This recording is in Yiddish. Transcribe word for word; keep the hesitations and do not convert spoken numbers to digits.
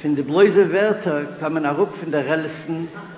von den bläuse Wörter kommen auch von der Relsen